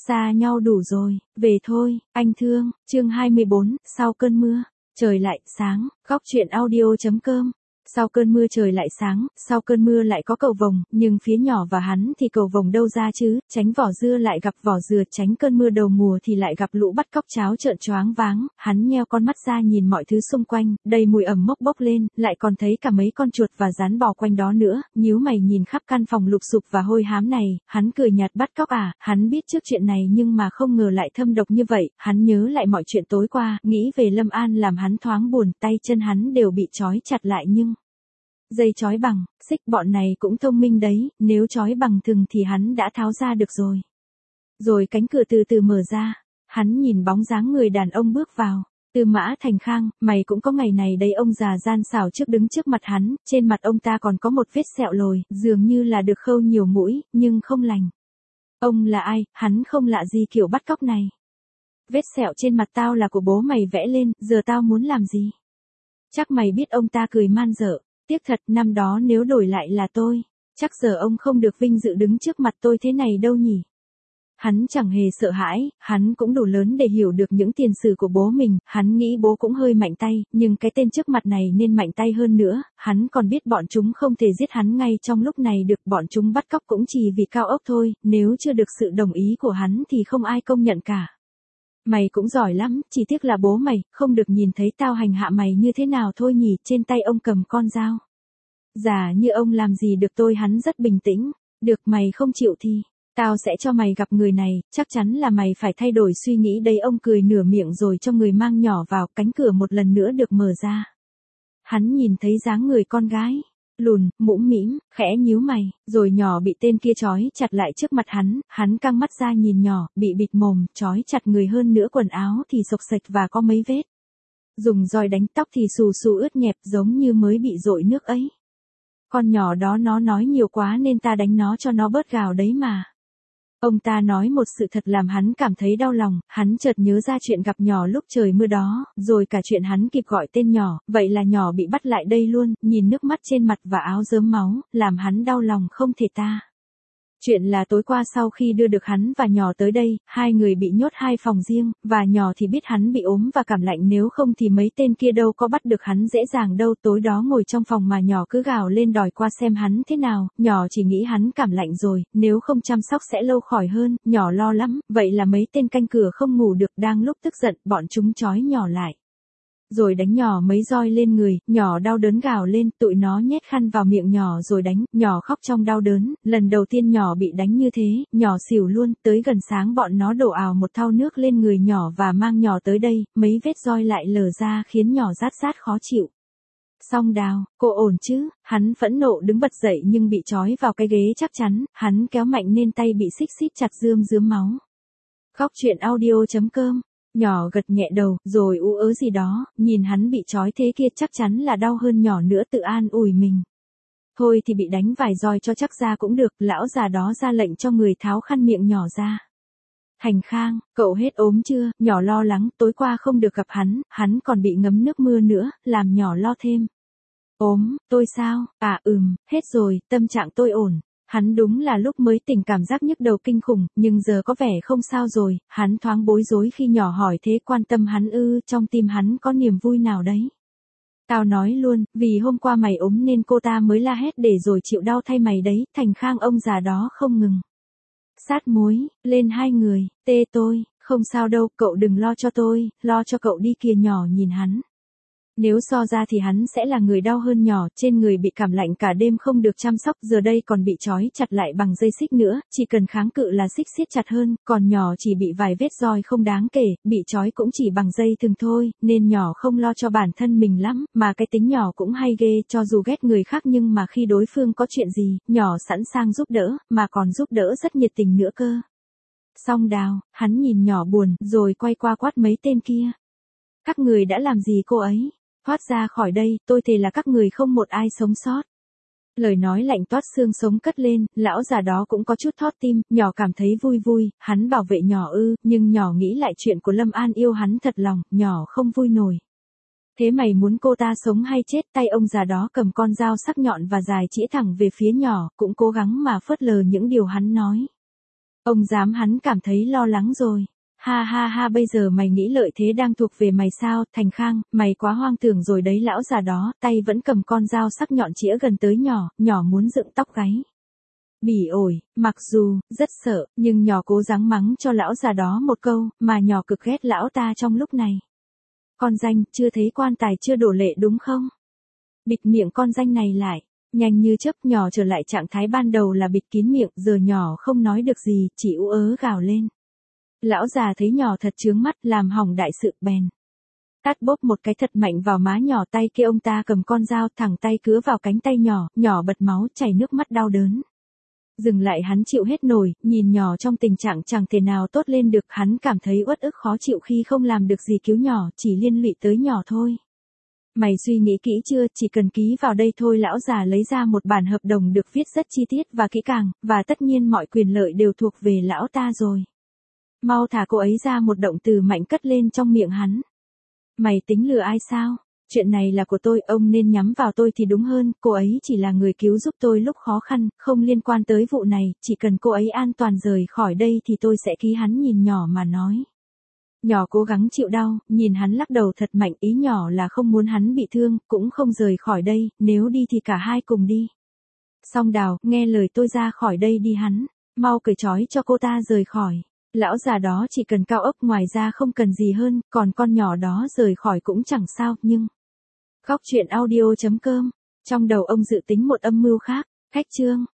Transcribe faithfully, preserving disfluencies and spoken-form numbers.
Xa nhau đủ rồi, về thôi, anh thương. Chương hai mươi bốn, sau cơn mưa, trời lại sáng. Góc truyện audio chấm com. Sau cơn mưa trời lại sáng, sau cơn mưa lại có cầu vồng, nhưng phía nhỏ và hắn thì cầu vồng đâu ra chứ, tránh vỏ dưa lại gặp vỏ dừa, tránh cơn mưa đầu mùa thì lại gặp lũ bắt cóc cháo trợn choáng váng, hắn nheo con mắt ra nhìn mọi thứ xung quanh, đầy mùi ẩm mốc bốc lên, lại còn thấy cả mấy con chuột và rắn bò quanh đó nữa, nhíu mày nhìn khắp căn phòng lụp xụp và hôi hám này, hắn cười nhạt bắt cóc à, hắn biết trước chuyện này nhưng mà không ngờ lại thâm độc như vậy, hắn nhớ lại mọi chuyện tối qua, nghĩ về Lâm An làm hắn thoáng buồn, tay chân hắn đều bị trói chặt lại nhưng dây trói bằng, xích bọn này cũng thông minh đấy, nếu trói bằng thừng thì hắn đã tháo ra được rồi. Rồi cánh cửa từ từ mở ra, hắn nhìn bóng dáng người đàn ông bước vào. Tư Mã Thành Khang, mày cũng có ngày này đấy, ông già gian xảo trước đứng trước mặt hắn, trên mặt ông ta còn có một vết sẹo lồi, dường như là được khâu nhiều mũi, nhưng không lành. Ông là ai, hắn không lạ gì kiểu bắt cóc này. Vết sẹo trên mặt tao là của bố mày vẽ lên, giờ tao muốn làm gì? Chắc mày biết, ông ta cười man dợ. Tiếc thật, năm đó nếu đổi lại là tôi, chắc giờ ông không được vinh dự đứng trước mặt tôi thế này đâu nhỉ. Hắn chẳng hề sợ hãi, hắn cũng đủ lớn để hiểu được những tiền sử của bố mình, hắn nghĩ bố cũng hơi mạnh tay, nhưng cái tên trước mặt này nên mạnh tay hơn nữa, hắn còn biết bọn chúng không thể giết hắn ngay trong lúc này được, bọn chúng bắt cóc cũng chỉ vì cao ốc thôi, nếu chưa được sự đồng ý của hắn thì không ai công nhận cả. Mày cũng giỏi lắm, chỉ tiếc là bố mày, không được nhìn thấy tao hành hạ mày như thế nào thôi nhỉ, trên tay ông cầm con dao. Giả như ông làm gì được tôi, hắn rất bình tĩnh, được mày không chịu thì, tao sẽ cho mày gặp người này, chắc chắn là mày phải thay đổi suy nghĩ đấy, ông cười nửa miệng rồi cho người mang nhỏ vào, cánh cửa một lần nữa được mở ra. Hắn nhìn thấy dáng người con gái. Lùn, mũm mĩm, khẽ nhíu mày, rồi nhỏ bị tên kia trói chặt lại trước mặt hắn, hắn căng mắt ra nhìn nhỏ, bị bịt mồm, trói chặt người hơn nữa, quần áo thì xộc xệch và có mấy vết. Dùng roi đánh tóc thì xù xù ướt nhẹp giống như mới bị dội nước ấy. Con nhỏ đó nó nói nhiều quá nên ta đánh nó cho nó bớt gào đấy mà. Ông ta nói một sự thật làm hắn cảm thấy đau lòng, hắn chợt nhớ ra chuyện gặp nhỏ lúc trời mưa đó, rồi cả chuyện hắn kịp gọi tên nhỏ, vậy là nhỏ bị bắt lại đây luôn, nhìn nước mắt trên mặt và áo rớm máu, làm hắn đau lòng không thể tả. Chuyện là tối qua sau khi đưa được hắn và nhỏ tới đây, hai người bị nhốt hai phòng riêng, và nhỏ thì biết hắn bị ốm và cảm lạnh, nếu không thì mấy tên kia đâu có bắt được hắn dễ dàng đâu. Tối đó ngồi trong phòng mà nhỏ cứ gào lên đòi qua xem hắn thế nào, nhỏ chỉ nghĩ hắn cảm lạnh rồi, nếu không chăm sóc sẽ lâu khỏi hơn, nhỏ lo lắm, vậy là mấy tên canh cửa không ngủ được, đang lúc tức giận, bọn chúng trói nhỏ lại. Rồi đánh nhỏ mấy roi lên người, nhỏ đau đớn gào lên, tụi nó nhét khăn vào miệng nhỏ rồi đánh, nhỏ khóc trong đau đớn, lần đầu tiên nhỏ bị đánh như thế, nhỏ xỉu luôn, tới gần sáng bọn nó đổ ào một thau nước lên người nhỏ và mang nhỏ tới đây, mấy vết roi lại lở ra khiến nhỏ rát rát khó chịu. Song Đào, cô ổn chứ, hắn phẫn nộ đứng bật dậy nhưng bị trói vào cái ghế chắc chắn, hắn kéo mạnh nên tay bị xích xích chặt rươm rướm máu. Góc truyện audio chấm com. Nhỏ gật nhẹ đầu, rồi ú ớ gì đó, nhìn hắn bị trói thế kia chắc chắn là đau hơn nhỏ nữa, tự an ủi mình. Thôi thì bị đánh vài roi cho chắc ra cũng được, lão già đó ra lệnh cho người tháo khăn miệng nhỏ ra. Thành Khang, cậu hết ốm chưa? Nhỏ lo lắng, tối qua không được gặp hắn, hắn còn bị ngấm nước mưa nữa, làm nhỏ lo thêm. Ốm, tôi sao? À ừm, hết rồi, tâm trạng tôi ổn. Hắn đúng là lúc mới tỉnh cảm giác nhức đầu kinh khủng, nhưng giờ có vẻ không sao rồi, hắn thoáng bối rối khi nhỏ hỏi thế, quan tâm hắn ư, trong tim hắn có niềm vui nào đấy. Tao nói luôn, vì hôm qua mày ốm nên cô ta mới la hét để rồi chịu đau thay mày đấy. Thành Khang ông già đó không ngừng sát muối lên hai người, tê tôi, không sao đâu, cậu đừng lo cho tôi, lo cho cậu đi kìa. Nhỏ nhìn hắn. Nếu so ra thì hắn sẽ là người đau hơn nhỏ, trên người bị cảm lạnh cả đêm không được chăm sóc, giờ đây còn bị trói chặt lại bằng dây xích nữa, chỉ cần kháng cự là xích siết chặt hơn, còn nhỏ chỉ bị vài vết roi không đáng kể, bị trói cũng chỉ bằng dây thừng thôi, nên nhỏ không lo cho bản thân mình lắm, mà cái tính nhỏ cũng hay ghê, cho dù ghét người khác nhưng mà khi đối phương có chuyện gì, nhỏ sẵn sàng giúp đỡ, mà còn giúp đỡ rất nhiệt tình nữa cơ. Song Đào, hắn nhìn nhỏ buồn, rồi quay qua quát mấy tên kia. Các người đã làm gì cô ấy? Thoát ra khỏi đây, tôi thề là các người không một ai sống sót. Lời nói lạnh toát xương sống cất lên, lão già đó cũng có chút thót tim, nhỏ cảm thấy vui vui, hắn bảo vệ nhỏ ư, nhưng nhỏ nghĩ lại chuyện của Lâm An yêu hắn thật lòng, nhỏ không vui nổi. Thế mày muốn cô ta sống hay chết? Tay ông già đó cầm con dao sắc nhọn và dài chĩa thẳng về phía nhỏ, cũng cố gắng mà phớt lờ những điều hắn nói. Ông dám hắn cảm thấy lo lắng rồi. Ha ha ha, bây giờ mày nghĩ lợi thế đang thuộc về mày sao, Thành Khang, mày quá hoang tưởng rồi đấy. Lão già đó, tay vẫn cầm con dao sắc nhọn chĩa gần tới nhỏ, nhỏ muốn dựng tóc gáy. Bỉ ổi, mặc dù, rất sợ, nhưng nhỏ cố gắng mắng cho lão già đó một câu, mà nhỏ cực ghét lão ta trong lúc này. Con danh, chưa thấy quan tài chưa đổ lệ đúng không? Bịt miệng con danh này lại. Nhanh như chớp nhỏ trở lại trạng thái ban đầu là bịt kín miệng, giờ nhỏ không nói được gì, chỉ ú ớ gào lên. Lão già thấy nhỏ thật chướng mắt, làm hỏng đại sự, bèn tát bốp một cái thật mạnh vào má nhỏ. Tay kia ông ta cầm con dao, thẳng tay cứa vào cánh tay nhỏ, nhỏ bật máu chảy nước mắt đau đớn. Dừng lại, hắn chịu hết nổi, nhìn nhỏ trong tình trạng chẳng thể nào tốt lên được, hắn cảm thấy uất ức khó chịu khi không làm được gì cứu nhỏ, chỉ liên lụy tới nhỏ thôi. Mày suy nghĩ kỹ chưa, chỉ cần ký vào đây thôi. Lão già lấy ra một bản hợp đồng được viết rất chi tiết và kỹ càng, và tất nhiên mọi quyền lợi đều thuộc về lão ta rồi. Mau thả cô ấy ra, một động từ mạnh cất lên trong miệng hắn. Mày tính lừa ai sao? Chuyện này là của tôi, ông nên nhắm vào tôi thì đúng hơn, cô ấy chỉ là người cứu giúp tôi lúc khó khăn, không liên quan tới vụ này, chỉ cần cô ấy an toàn rời khỏi đây thì tôi sẽ ký. Hắn nhìn nhỏ mà nói. Nhỏ cố gắng chịu đau, nhìn hắn lắc đầu thật mạnh, ý nhỏ là không muốn hắn bị thương, cũng không rời khỏi đây, nếu đi thì cả hai cùng đi. Song Đào, nghe lời tôi, ra khỏi đây đi. Hắn mau cởi trói cho cô ta rời khỏi. Lão già đó chỉ cần cao ốc, ngoài ra không cần gì hơn, còn con nhỏ đó rời khỏi cũng chẳng sao, nhưng... Góc truyện audio chấm com. Trong đầu ông dự tính một âm mưu khác. Khách chương.